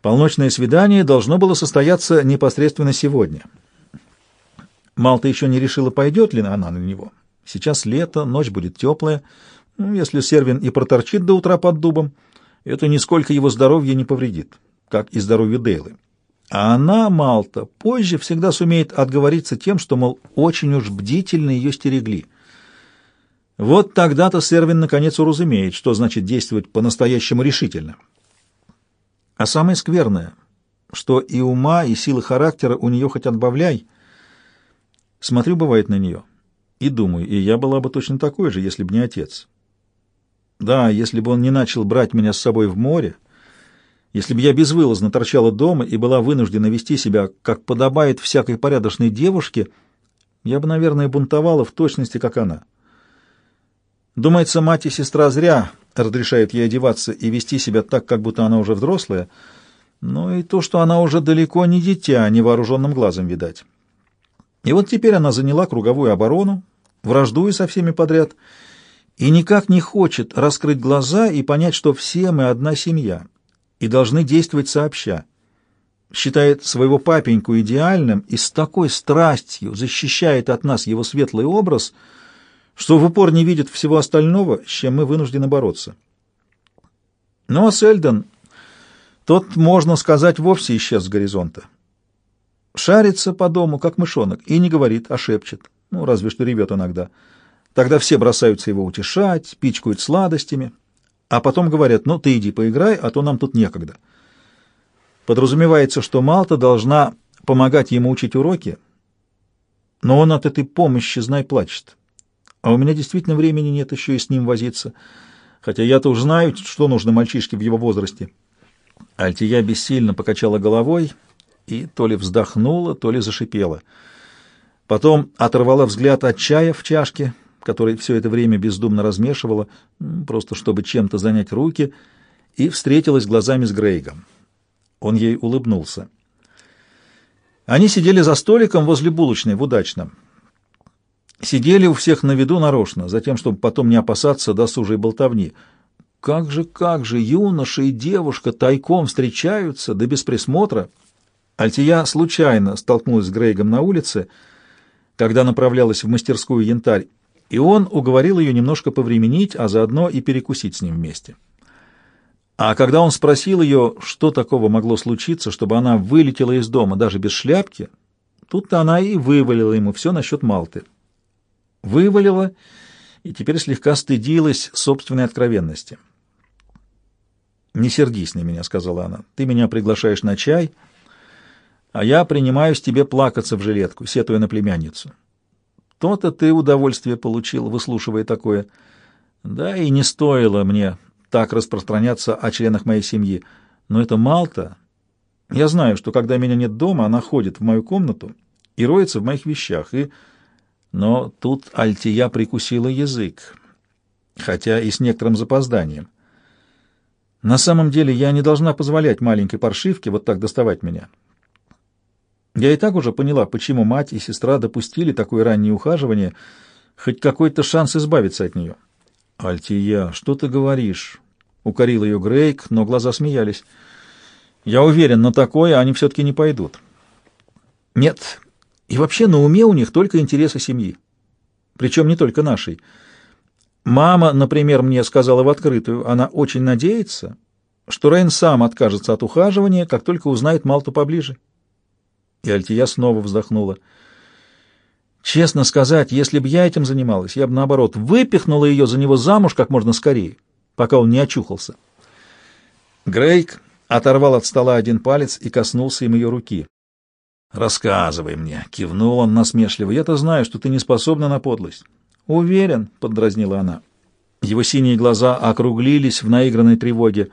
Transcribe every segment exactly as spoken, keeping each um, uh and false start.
Полночное свидание должно было состояться непосредственно сегодня. Малта еще не решила, пойдет ли она на него. Сейчас лето, ночь будет теплая. Ну, если Сервин и проторчит до утра под дубом, это нисколько его здоровье не повредит, как и здоровью Дейлы. А она, Малта, позже всегда сумеет отговориться тем, что, мол, очень уж бдительно ее стерегли. Вот тогда-то Сервин наконец уразумеет, что значит действовать по-настоящему решительно. А самое скверное, что и ума, и силы характера у нее хоть отбавляй. Смотрю, бывает, на нее, и думаю, и я была бы точно такой же, если бы не отец. Да, если бы он не начал брать меня с собой в море, если бы я безвылазно торчала дома и была вынуждена вести себя, как подобает всякой порядочной девушке, я бы, наверное, бунтовала в точности, как она. Думается, мать и сестра зря разрешают ей одеваться и вести себя так, как будто она уже взрослая, но и то, что она уже далеко не дитя, невооруженным глазом видать. И вот теперь она заняла круговую оборону, враждуя со всеми подряд, и никак не хочет раскрыть глаза и понять, что все мы одна семья и должны действовать сообща. Считает своего папеньку идеальным и с такой страстью защищает от нас его светлый образ, что в упор не видит всего остального, с чем мы вынуждены бороться. Ну а Сельдон, тот, можно сказать, вовсе исчез с горизонта. Шарится по дому, как мышонок, и не говорит, а шепчет. Ну, разве что ревет иногда. Тогда все бросаются его утешать, пичкают сладостями, а потом говорят, ну, ты иди поиграй, а то нам тут некогда. Подразумевается, что Малта должна помогать ему учить уроки, но он от этой помощи, знай, плачет. А у меня действительно времени нет еще и с ним возиться, хотя я-то уж знаю, что нужно мальчишке в его возрасте. Альтия бессильно покачала головой и то ли вздохнула, то ли зашипела. Потом оторвала взгляд от чая в чашке, который все это время бездумно размешивала, просто чтобы чем-то занять руки, и встретилась глазами с Грейгом. Он ей улыбнулся. Они сидели за столиком возле булочной в Удачном. Сидели у всех на виду нарочно, затем, чтобы потом не опасаться досужей болтовни. Как же, как же, юноша и девушка тайком встречаются, да без присмотра. Альтия случайно столкнулась с Грейгом на улице, когда направлялась в мастерскую «Янтарь», и он уговорил ее немножко повременить, а заодно и перекусить с ним вместе. А когда он спросил ее, что такого могло случиться, чтобы она вылетела из дома даже без шляпки, тут-то она и вывалила ему все насчет Малты. Вывалила и теперь слегка стыдилась собственной откровенности. «Не сердись на меня», — сказала она. «Ты меня приглашаешь на чай, а я принимаюсь тебе плакаться в жилетку, сетуя на племянницу. То-то ты удовольствие получил, выслушивая такое. Да и не стоило мне так распространяться о членах моей семьи. Но это Малта. Я знаю, что когда меня нет дома, она ходит в мою комнату и роется в моих вещах. И... Но тут Альтия прикусила язык, хотя и с некоторым запозданием. На самом деле я не должна позволять маленькой паршивке вот так доставать меня. Я и так уже поняла, почему мать и сестра допустили такое раннее ухаживание, хоть какой-то шанс избавиться от нее. «Альтия, что ты говоришь?» — укорил ее Грейг, но глаза смеялись. «Я уверен, на такое они все-таки не пойдут». «Нет, и вообще на уме у них только интересы семьи, причем не только нашей. Мама, например, мне сказала в открытую, она очень надеется, что Рейн сам откажется от ухаживания, как только узнает Малту поближе». И Альтия снова вздохнула. «Честно сказать, если бы я этим занималась, я бы, наоборот, выпихнула ее за него замуж как можно скорее, пока он не очухался». Грейг оторвал от стола один палец и коснулся им ее руки. «Рассказывай мне», — кивнул он насмешливо. «Я-то знаю, что ты не способна на подлость». «Уверен», — поддразнила она. Его синие глаза округлились в наигранной тревоге.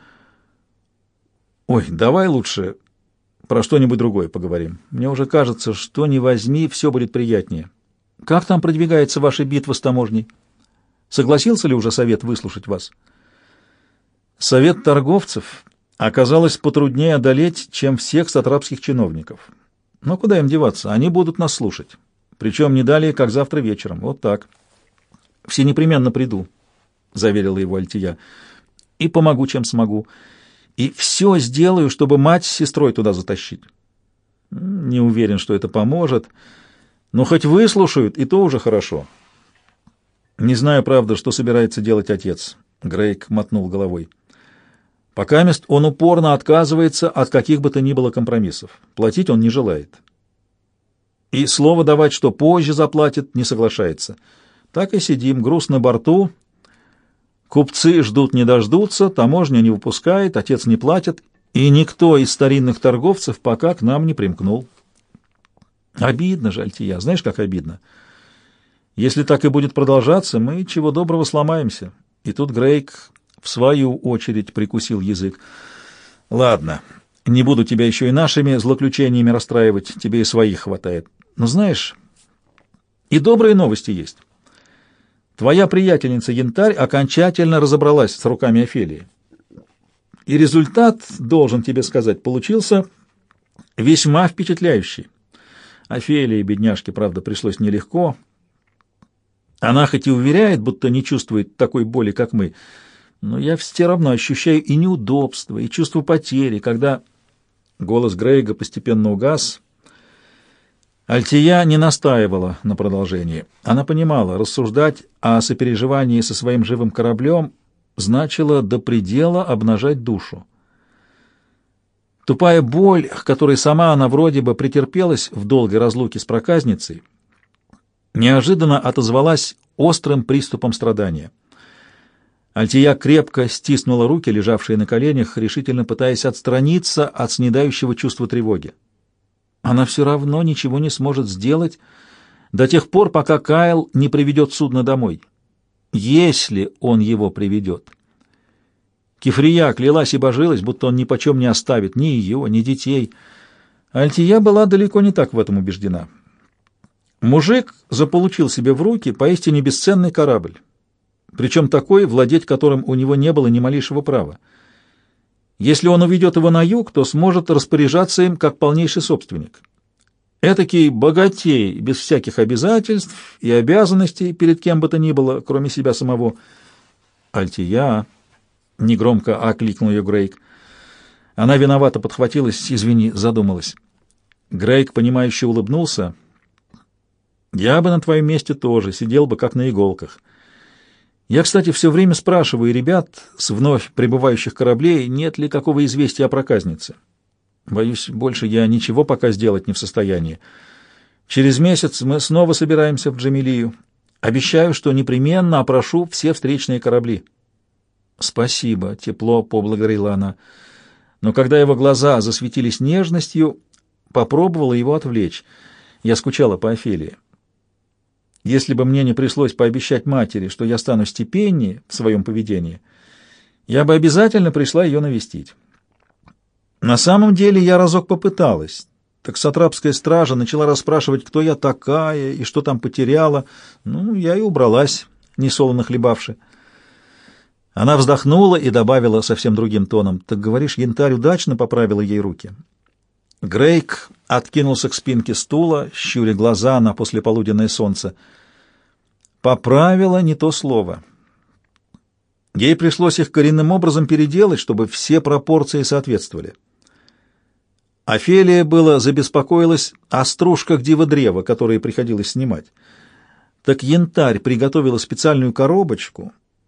«Ой, давай лучше про что-нибудь другое поговорим. Мне уже кажется, что ни возьми, все будет приятнее. Как там продвигается ваша битва с таможней? Согласился ли уже совет выслушать вас?» Совет торговцев оказалось потруднее одолеть, чем всех сатрапских чиновников. Но куда им деваться? Они будут нас слушать. Причем не далее, как завтра вечером. Вот так. «Все непременно приду», — заверила его Альтия. «И помогу, чем смогу. и все сделаю, чтобы мать с сестрой туда затащить. Не уверен, что это поможет, но хоть выслушают, и то уже хорошо. Не знаю, правда, что собирается делать отец. Грейг мотнул головой. Покамест он упорно отказывается от каких бы то ни было компромиссов. Платить он не желает. И слово давать, что позже заплатит, не соглашается. Так и сидим, груз на борту. Купцы ждут не дождутся, таможня не выпускает, отец не платит, и никто из старинных торговцев пока к нам не примкнул. Обидно, Альтия, знаешь, как обидно. Если так и будет продолжаться, мы чего доброго сломаемся. И тут Грейг в свою очередь прикусил язык. Ладно, не буду тебя еще и нашими злоключениями расстраивать, тебе и своих хватает. Но знаешь, и добрые новости есть. Твоя приятельница Янтарь окончательно разобралась с руками Офелии. И результат, должен тебе сказать, получился весьма впечатляющий. Офелии, бедняжке, правда, пришлось нелегко. Она хоть и уверяет, будто не чувствует такой боли, как мы, но я все равно ощущаю и неудобство, и чувство потери, когда... Голос Грейга постепенно угас. Альтия не настаивала на продолжении. Она понимала, рассуждать о сопереживании со своим живым кораблем значило до предела обнажать душу. Тупая боль, к которой сама она вроде бы претерпелась в долгой разлуке с проказницей, неожиданно отозвалась острым приступом страдания. Альтия крепко стиснула руки, лежавшие на коленях, решительно пытаясь отстраниться от снедающего чувства тревоги. Она все равно ничего не сможет сделать до тех пор, пока Кайл не приведет судно домой. Если он его приведет. Кефрия клялась и божилась, будто он нипочем не оставит ни ее, ни детей. Альтия была далеко не так в этом убеждена. Мужик заполучил себе в руки поистине бесценный корабль, причем такой, владеть которым у него не было ни малейшего права. Если он уведет его на юг, то сможет распоряжаться им как полнейший собственник. Этакий богатей, без всяких обязательств и обязанностей перед кем бы то ни было, кроме себя самого. «Альтия!» — негромко окликнул ее Грейг. Она виновато подхватилась, извини, задумалась. Грейг, понимающе улыбнулся. «Я бы на твоем месте тоже сидел бы как на иголках. Я, кстати, все время спрашиваю ребят с вновь прибывающих кораблей, нет ли какого известия о проказнице. Боюсь, больше я ничего пока сделать не в состоянии. Через месяц мы снова собираемся в Джамилию. Обещаю, что непременно опрошу все встречные корабли». «Спасибо», — тепло поблагодарила она. Но когда его глаза засветились нежностью, попробовала его отвлечь. Я скучала по Офелии. Если бы мне не пришлось пообещать матери, что я стану степеннее в своем поведении, я бы обязательно пришла ее навестить. На самом деле я разок попыталась. Так сатрапская стража начала расспрашивать, кто я такая и что там потеряла. Ну, я и убралась, несолоно хлебавши. Она вздохнула и добавила совсем другим тоном: «Так, говоришь, Янтарь удачно поправила ей руки?» Грейг откинулся к спинке стула, щуря глаза на послеполуденное солнце. «Поправила» — не то слово. Ей пришлось их коренным образом переделать, чтобы все пропорции соответствовали. Офелия было забеспокоилась о стружках диводрева, которые приходилось снимать. Так Янтарь приготовила специальную коробочку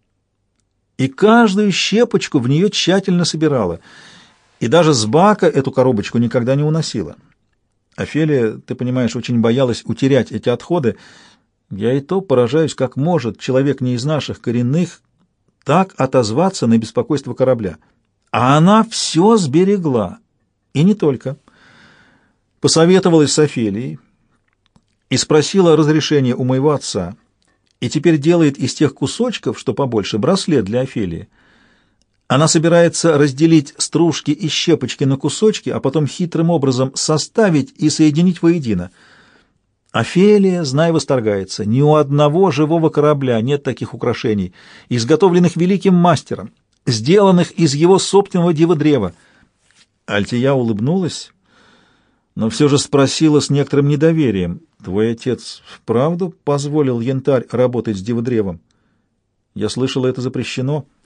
и каждую щепочку в нее тщательно собирала, и даже с бака эту коробочку никогда не уносила. Офелия, ты понимаешь, очень боялась утерять эти отходы. Я и то поражаюсь, как может человек не из наших коренных так отозваться на беспокойство корабля. А она все сберегла. И не только. Посоветовалась с Офелией и спросила разрешения у моего отца, и теперь делает из тех кусочков, что побольше, браслет для Офелии. Она собирается разделить стружки и щепочки на кусочки, а потом хитрым образом составить и соединить воедино. Офелия, знай, восторгается. Ни у одного живого корабля нет таких украшений, изготовленных великим мастером, сделанных из его собственного диводрева. Альтия улыбнулась, но все же спросила с некоторым недоверием: «Твой отец вправду позволил Янтарь работать с диводревом? Я слышала, это запрещено».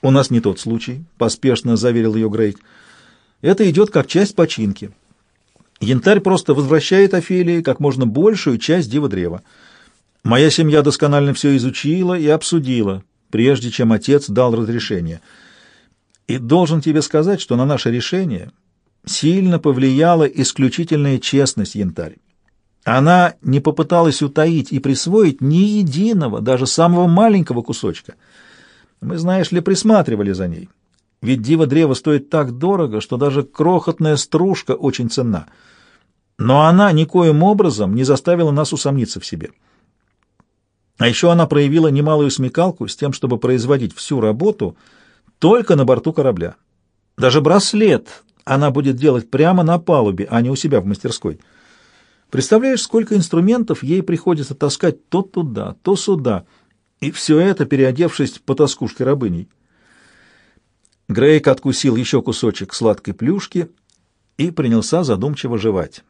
«У нас не тот случай», — поспешно заверил ее Грейк. «Это идет как часть починки. Янтарь просто возвращает Офелии как можно большую часть дива-древа. Моя семья досконально все изучила и обсудила, прежде чем отец дал разрешение. И должен тебе сказать, что на наше решение сильно повлияла исключительная честность Янтарь. Она не попыталась утаить и присвоить ни единого, даже самого маленького кусочка. Мы, знаешь ли, присматривали за ней. Ведь диво-древо стоит так дорого, что даже крохотная стружка очень ценна. Но она никоим образом не заставила нас усомниться в себе. А еще она проявила немалую смекалку с тем, чтобы производить всю работу только на борту корабля. Даже браслет она будет делать прямо на палубе, а не у себя в мастерской. Представляешь, сколько инструментов ей приходится таскать то туда, то сюда, и все это, переодевшись потаскушкой-рабыней. Грейк откусил еще кусочек сладкой плюшки и принялся задумчиво жевать.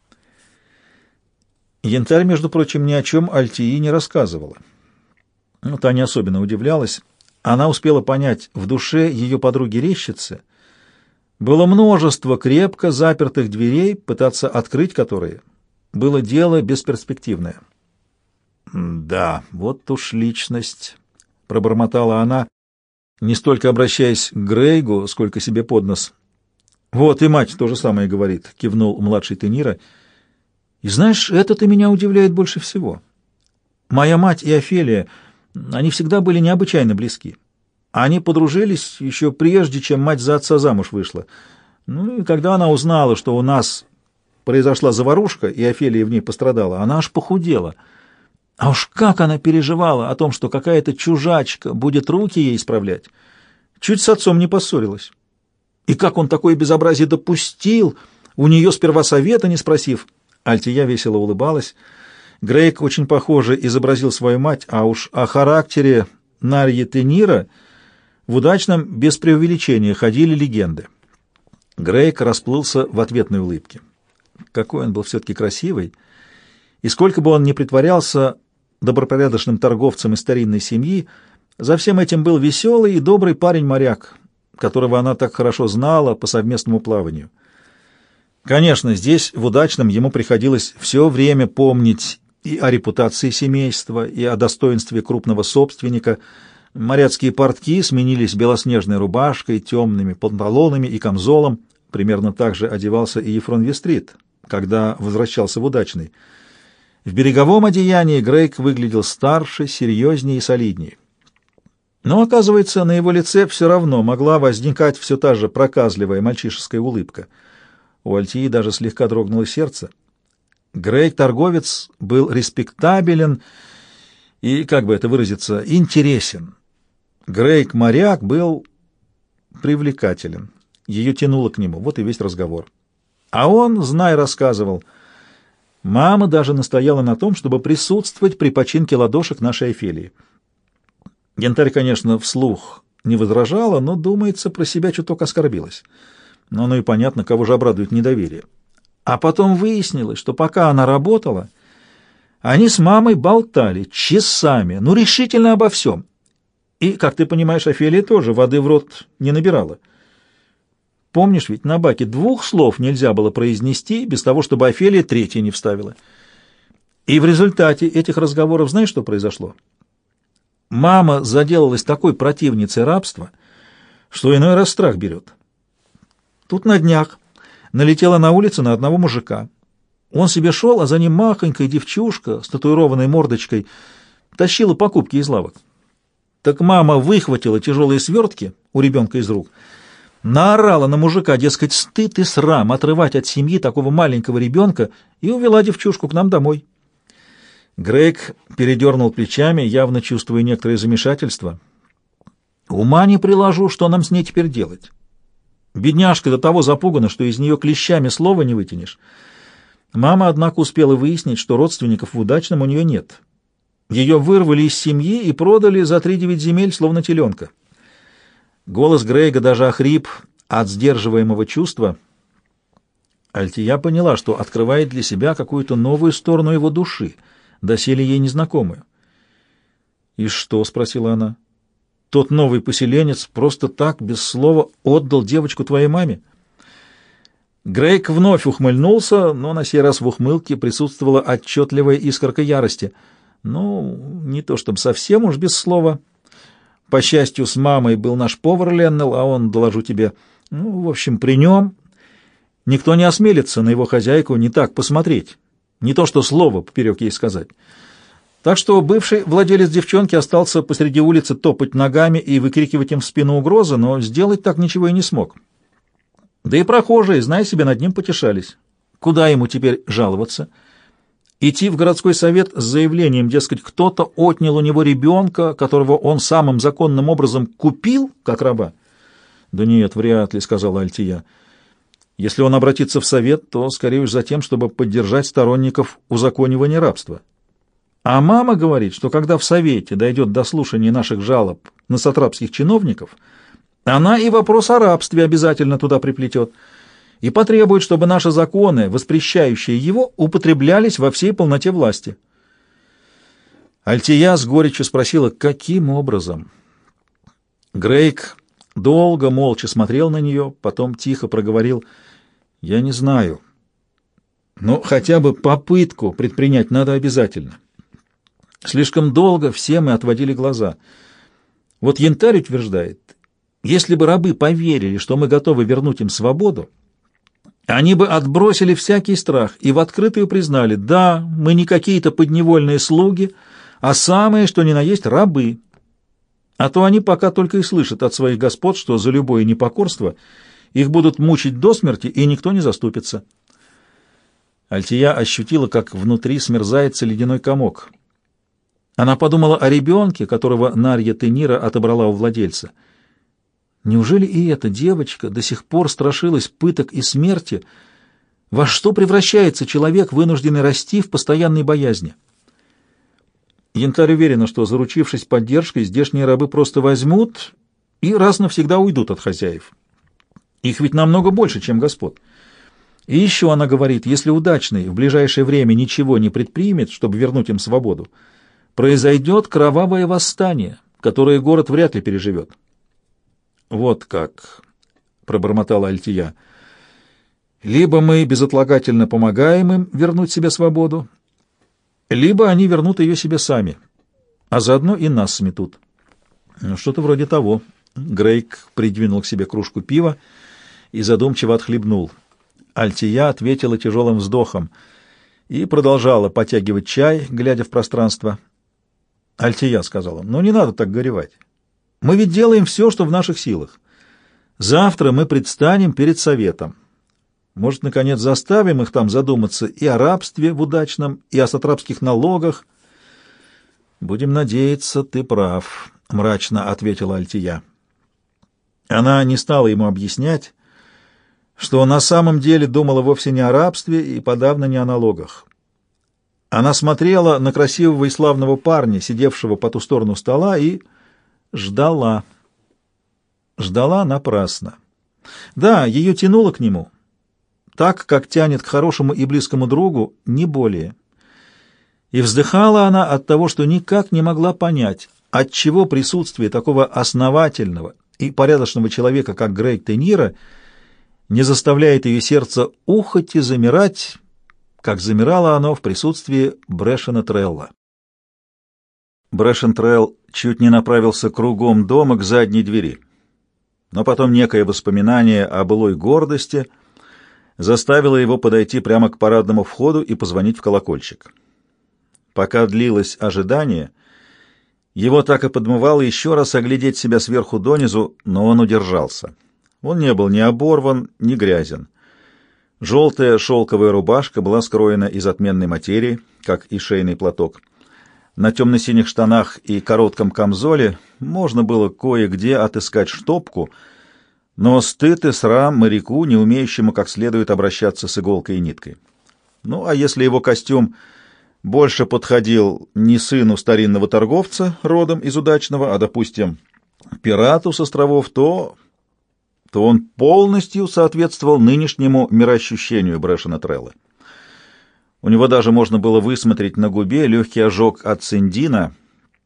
Янтарь, между прочим, ни о чем Альтии не рассказывала. Ну, та не особенно удивлялась. Она успела понять, в душе ее подруги-резчицы было множество крепко запертых дверей, пытаться открыть которые было дело бесперспективное. «Да, вот уж личность», — пробормотала она, не столько обращаясь к Грейгу, сколько себе под нос. «Вот и мать то же самое говорит», — кивнул младший Тенира. «И знаешь, это-то меня удивляет больше всего. Моя мать и Офелия, они всегда были необычайно близки. Они подружились еще прежде, чем мать за отца замуж вышла. Ну и когда она узнала, что у нас произошла заварушка, и Офелия в ней пострадала, она аж похудела. А уж как она переживала о том, что какая-то чужачка будет руки ей исправлять. Чуть с отцом не поссорилась. И как он такое безобразие допустил, у нее сперва совета не спросив». Альтия весело улыбалась. Грейк очень похоже изобразил свою мать, а уж о характере Нарьи Тенира в удачном, без преувеличения, ходили легенды. Грейк расплылся в ответной улыбке. Какой он был все-таки красивый, и сколько бы он ни притворялся добропорядочным торговцем из старинной семьи, за всем этим был веселый и добрый парень-моряк, которого она так хорошо знала по совместному плаванию. Конечно, здесь, в удачном, ему приходилось все время помнить и о репутации семейства, и о достоинстве крупного собственника. Моряцкие портки сменились белоснежной рубашкой, темными панталонами и камзолом. Примерно так же одевался и Ефрон Вестрит, когда возвращался в удачный. В береговом одеянии Грейк выглядел старше, серьезнее и солиднее. Но, оказывается, на его лице все равно могла возникать все та же проказливая мальчишеская улыбка. У Альтии даже слегка дрогнуло сердце. Грейк-торговец был респектабелен и, как бы это выразиться, интересен. Грейк-моряк был привлекателен. Ее тянуло к нему, вот и весь разговор. А он, знай, рассказывал. Мама даже настояла на том, чтобы присутствовать при починке ладошек нашей Офелии. Янтарь, конечно, вслух не возражала, но, думается, про себя чуток оскорбилась. Но ну и понятно, кого же обрадует недоверие. А потом выяснилось, что пока она работала, они с мамой болтали часами, ну решительно обо всем. И, как ты понимаешь, Офелия тоже воды в рот не набирала. Помнишь, ведь на баке двух слов нельзя было произнести без того, чтобы Офелия третье не вставила. И в результате этих разговоров знаешь, что произошло? Мама заделалась такой противницей рабства, что иной раз страх берет. Тут на днях налетела на улице на одного мужика. Он себе шел, а за ним махонькая девчушка с татуированной мордочкой тащила покупки из лавок. Так мама выхватила тяжелые свертки у ребенка из рук, наорала на мужика, дескать, стыд и срам отрывать от семьи такого маленького ребенка, и увела девчушку к нам домой. Грейк передернул плечами, явно чувствуя некоторое замешательство. Ума не приложу, что нам с ней теперь делать. Бедняжка до того запугана, что из нее клещами слова не вытянешь. Мама, однако, успела выяснить, что родственников в удачном у нее нет. Ее вырвали из семьи и продали за три девять земель, словно теленка. Голос Грейга даже охрип от сдерживаемого чувства. Альтия поняла, что открывает для себя какую-то новую сторону его души, доселе ей незнакомую. «И что?» — спросила она. тот новый поселенец просто так, без слова, отдал девочку твоей маме? Грейк вновь ухмыльнулся, но на сей раз в ухмылке присутствовала отчетливая искорка ярости. Ну, не то чтобы совсем уж без слова. По счастью, с мамой был наш повар Леннелл, а он, доложу тебе, ну, в общем, при нем никто не осмелится на его хозяйку не так посмотреть, не то что слово поперек ей сказать. Так что бывший владелец девчонки остался посреди улицы топать ногами и выкрикивать им в спину угрозы, но сделать так ничего и не смог. Да и прохожие, зная себе, над ним потешались. Куда ему теперь жаловаться? Идти в городской совет с заявлением, дескать, кто-то отнял у него ребенка, которого он самым законным образом купил, как раба? Да нет, вряд ли, сказала Альтия. Если он обратится в совет, то скорее уж за тем, чтобы поддержать сторонников узаконивания рабства. А мама говорит, что когда в совете дойдет до слушания наших жалоб на сатрапских чиновников, она и вопрос о рабстве обязательно туда приплетет и потребует, чтобы наши законы, воспрещающие его, употреблялись во всей полноте власти. Альтия с горечью спросила, каким образом? Грейк долго молча смотрел на нее, потом тихо проговорил, «Я не знаю, но хотя бы попытку предпринять надо обязательно. Слишком долго все мы отводили глаза. Вот Янтарь утверждает, если бы рабы поверили, что мы готовы вернуть им свободу, они бы отбросили всякий страх и в открытую признали, да, мы не какие-то подневольные слуги, а самые, что ни на есть, рабы. А то они пока только и слышат от своих господ, что за любое непокорство их будут мучить до смерти, и никто не заступится». Альтия ощутила, как внутри смерзается ледяной комок. Она подумала о ребенке, которого Нарья Тенира отобрала у владельца. Неужели и эта девочка до сих пор страшилась пыток и смерти? Во что превращается человек, вынужденный расти в постоянной боязни? Янтарь уверена, что, заручившись поддержкой, здешние рабы просто возьмут и раз навсегда уйдут от хозяев. Их ведь намного больше, чем господ. И еще она говорит, если удачный в ближайшее время ничего не предпримет, чтобы вернуть им свободу, произойдет кровавое восстание, которое город вряд ли переживет. «Вот как», — пробормотала Альтия, — «либо мы безотлагательно помогаем им вернуть себе свободу, либо они вернут ее себе сами, а заодно и нас сметут». Ну, что-то вроде того. Грейк придвинул к себе кружку пива и задумчиво отхлебнул. Альтия ответила тяжелым вздохом и продолжала потягивать чай, глядя в пространство. «Альтия», — сказала, — «ну не надо так горевать. Мы ведь делаем все, что в наших силах. Завтра мы предстанем перед советом. Может, наконец, заставим их там задуматься и о рабстве в удачном, и о сатрапских налогах». «Будем надеяться, ты прав», — мрачно ответила Альтия. Она не стала ему объяснять, что на самом деле думала вовсе не о рабстве и подавно не о налогах. Она смотрела на красивого и славного парня, сидевшего по ту сторону стола, и ждала. Ждала напрасно. Да, ее тянуло к нему, так, как тянет к хорошему и близкому другу, не более. И вздыхала она от того, что никак не могла понять, отчего присутствие такого основательного и порядочного человека, как Грейк Тенира, не заставляет ее сердце ухать и замирать, как замирало оно в присутствии Брэшена Трелла. Брэшен Трелл чуть не направился кругом дома к задней двери, но потом некое воспоминание о былой гордости заставило его подойти прямо к парадному входу и позвонить в колокольчик. Пока длилось ожидание, его так и подмывало еще раз оглядеть себя сверху донизу, но он удержался. Он не был ни оборван, ни грязен. Желтая шелковая рубашка была скроена из отменной материи, как и шейный платок. На темно-синих штанах и коротком камзоле можно было кое-где отыскать штопку, но стыд и срам моряку, не умеющему как следует обращаться с иголкой и ниткой. Ну, а если его костюм больше подходил не сыну старинного торговца, родом из удачного, а, допустим, пирату с островов, то... то он полностью соответствовал нынешнему мироощущению Брэшена Трелла. У него даже можно было высмотреть на губе легкий ожог от циндина,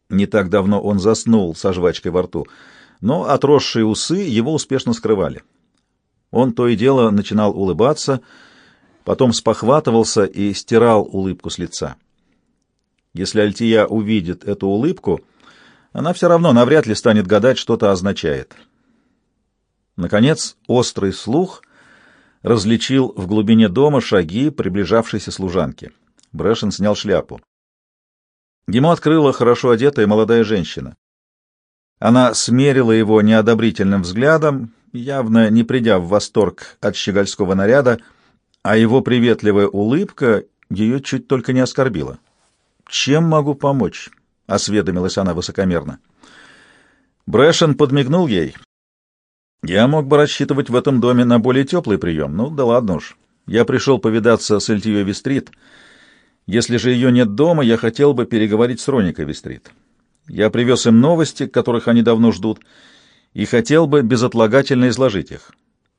Не так давно он заснул со жвачкой во рту, но отросшие усы его успешно скрывали. Он то и дело начинал улыбаться, потом спохватывался и стирал улыбку с лица. Если Альтия увидит эту улыбку, она все равно навряд ли станет гадать, что это означает. Наконец, острый слух различил в глубине дома шаги приближавшейся служанки. Брэшен снял шляпу. Ему открыла хорошо одетая молодая женщина. Она смерила его неодобрительным взглядом, явно не придя в восторг от щегольского наряда, а его приветливая улыбка ее чуть только не оскорбила. «Чем могу помочь?» — осведомилась она высокомерно. Брэшен подмигнул ей. «Я мог бы рассчитывать в этом доме на более теплый прием. Ну да ладно уж. Я пришел повидаться с Эльтией Вестрит. Если же ее нет дома, я хотел бы переговорить с Роникой Вестрит. Я привез им новости, которых они давно ждут, и хотел бы безотлагательно изложить их».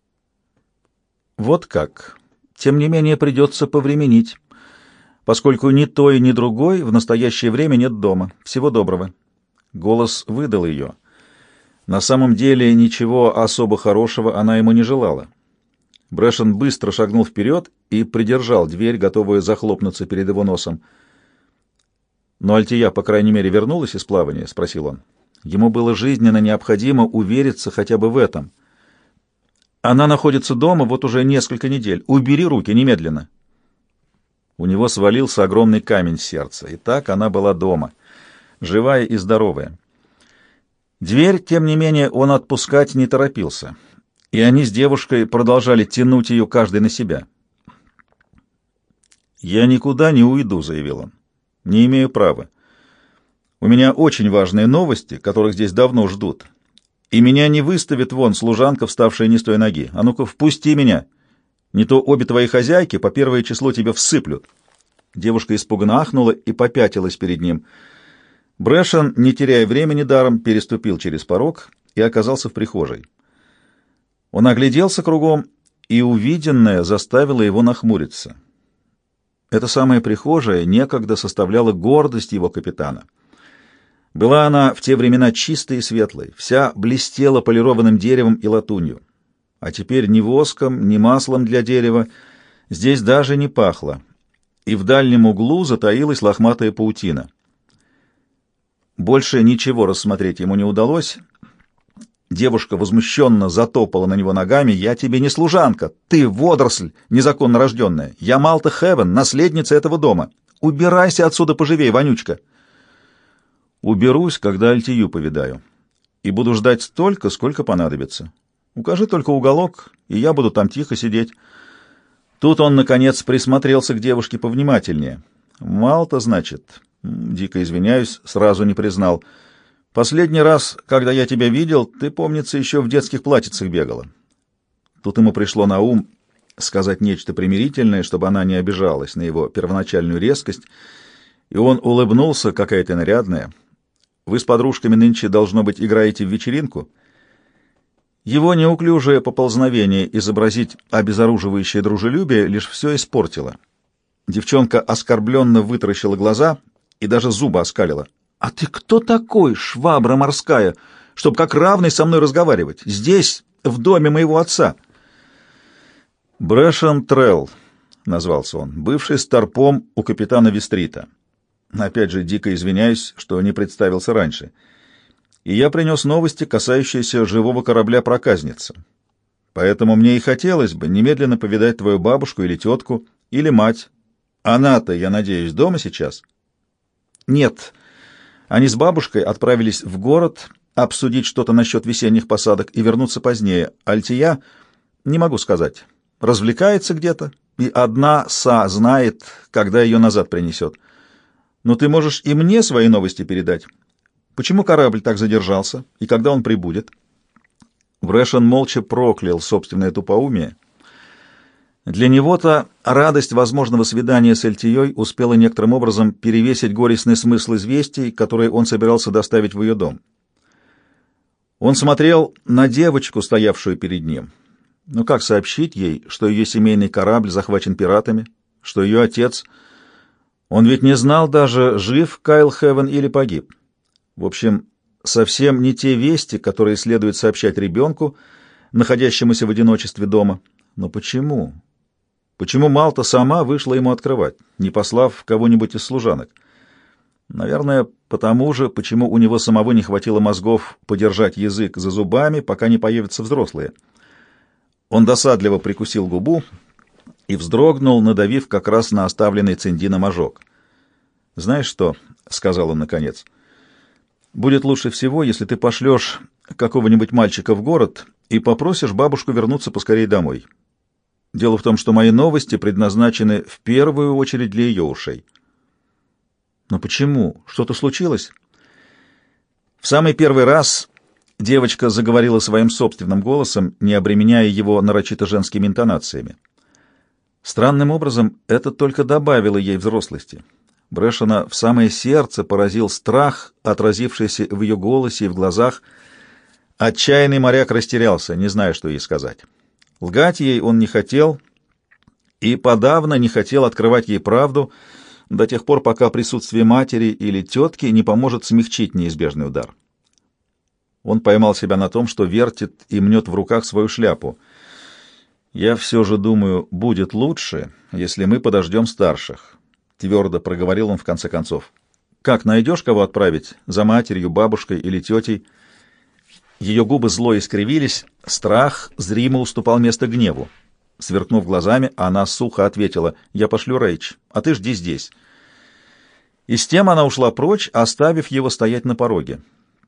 «Вот как. Тем не менее придется повременить, поскольку ни той, ни другой в настоящее время нет дома. Всего доброго». Голос выдал ее. На самом деле ничего особо хорошего она ему не желала. Брэшен быстро шагнул вперед и придержал дверь, готовую захлопнуться перед его носом. «Но Альтия, по крайней мере, вернулась из плавания?» — спросил он. Ему было жизненно необходимо увериться хотя бы в этом. «Она находится дома вот уже несколько недель. Убери руки немедленно». У него свалился огромный камень с сердца. И так она была дома, живая и здоровая. Дверь, тем не менее, он отпускать не торопился, и они с девушкой продолжали тянуть ее каждый на себя. «Я никуда не уйду», — заявил он. «Не имею права. У меня очень важные новости, которых здесь давно ждут, и меня не выставит вон служанка, вставшая не с той ноги. А ну-ка, впусти меня. Не то обе твои хозяйки по первое число тебя всыплют». Девушка испуганно ахнула и попятилась перед ним. Брэшен, не теряя времени даром, переступил через порог и оказался в прихожей. Он огляделся кругом, и увиденное заставило его нахмуриться. Эта самая прихожая некогда составляла гордость его капитана. Была она в те времена чистой и светлой, вся блестела полированным деревом и латунью. А теперь ни воском, ни маслом для дерева здесь даже не пахло, и в дальнем углу затаилась лохматая паутина. Больше ничего рассмотреть ему не удалось. Девушка возмущенно затопала на него ногами. «Я тебе не служанка, ты водоросль незаконно рожденная. Я Малта Хевен, наследница этого дома. Убирайся отсюда поживей, вонючка». «Уберусь, когда Альтию повидаю, и буду ждать столько, сколько понадобится. Укажи только уголок, и я буду там тихо сидеть». Тут он, наконец, присмотрелся к девушке повнимательнее. «Малта, значит?» «Дико извиняюсь, сразу не признал. Последний раз, когда я тебя видел, ты, помнится, еще в детских платьицах бегала». Тут ему пришло на ум сказать нечто примирительное, чтобы она не обижалась на его первоначальную резкость, и он улыбнулся: «Какая ты нарядная. Вы с подружками нынче, должно быть, играете в вечеринку?» Его неуклюжее поползновение изобразить обезоруживающее дружелюбие лишь все испортило. Девчонка оскорбленно вытаращила глаза и даже зубы оскалила. «А ты кто такой, швабра морская, чтобы как равный со мной разговаривать? Здесь, в доме моего отца». «Брэшен Трелл», — назвался он, — бывший старпом у капитана Вестрита. Опять же, дико извиняюсь, что не представился раньше. И я принес новости, касающиеся живого корабля-проказницы. Поэтому мне и хотелось бы немедленно повидать твою бабушку или тетку, или мать. Она-то, я надеюсь, дома сейчас?» «Нет». Они с бабушкой отправились в город обсудить что-то насчет весенних посадок и вернуться позднее. Альтия, не могу сказать, развлекается где-то, и одна Са знает, когда ее назад принесет. Но ты можешь и мне свои новости передать. Почему корабль так задержался, и когда он прибудет?» Брэшен молча проклял собственное тупоумие. Для него-то радость возможного свидания с Эльтией успела некоторым образом перевесить горестный смысл известий, которые он собирался доставить в ее дом. Он смотрел на девочку, стоявшую перед ним. Ну как сообщить ей, что ее семейный корабль захвачен пиратами, что ее отец... Он ведь не знал даже, жив Кайл Хевен или погиб. В общем, совсем не те вести, которые следует сообщать ребенку, находящемуся в одиночестве дома. Но почему? Почему Малта сама вышла ему открывать, не послав кого-нибудь из служанок? Наверное, потому же, почему у него самого не хватило мозгов подержать язык за зубами, пока не появятся взрослые. Он досадливо прикусил губу и вздрогнул, надавив как раз на оставленный Циндином ожог. «Знаешь что?» — сказал он наконец. «Будет лучше всего, если ты пошлешь какого-нибудь мальчика в город и попросишь бабушку вернуться поскорее домой. Дело в том, что мои новости предназначены в первую очередь для ее ушей». «Но почему? Что-то случилось?» В самый первый раз девочка заговорила своим собственным голосом, не обременяя его нарочито женскими интонациями. Странным образом это только добавило ей взрослости. Брэшена в самое сердце поразил страх, отразившийся в ее голосе и в глазах. Отчаянный моряк растерялся, не зная, что ей сказать. Лгать ей он не хотел и подавно не хотел открывать ей правду до тех пор, пока присутствие матери или тетки не поможет смягчить неизбежный удар. Он поймал себя на том, что вертит и мнет в руках свою шляпу. «Я все же думаю, будет лучше, если мы подождем старших», — твердо проговорил он в конце концов. «Как, найдешь, кого отправить? За матерью, бабушкой или тетей?» Ее губы зло искривились, страх зримо уступал место гневу. Сверкнув глазами, она сухо ответила: «Я пошлю Рэйч, а ты жди здесь». И с тем она ушла прочь, оставив его стоять на пороге.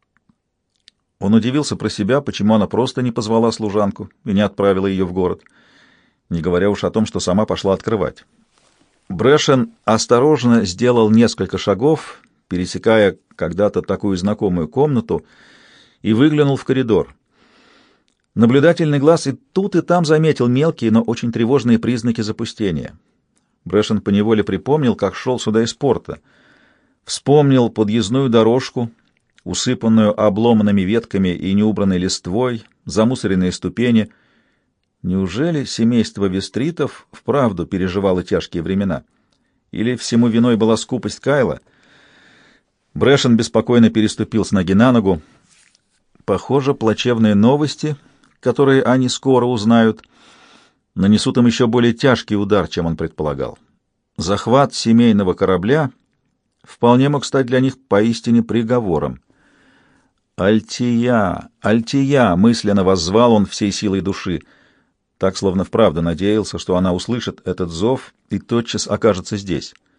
Он удивился про себя, почему она просто не позвала служанку и не отправила ее в город, не говоря уж о том, что сама пошла открывать. Брэшен осторожно сделал несколько шагов, пересекая когда-то такую знакомую комнату, и выглянул в коридор. Наблюдательный глаз и тут, и там заметил мелкие, но очень тревожные признаки запустения. Брэшен поневоле припомнил, как шел сюда из порта. Вспомнил подъездную дорожку, усыпанную обломанными ветками и неубранной листвой, замусоренные ступени. Неужели семейство Вестритов вправду переживало тяжкие времена? Или всему виной была скупость Кайла? Брэшен беспокойно переступил с ноги на ногу. Похоже, плачевные новости, которые они скоро узнают, нанесут им еще более тяжкий удар, чем он предполагал. Захват семейного корабля вполне мог стать для них поистине приговором. «Альтия! Альтия!» — мысленно воззвал он всей силой души, так, словно вправду надеялся, что она услышит этот зов и тотчас окажется здесь.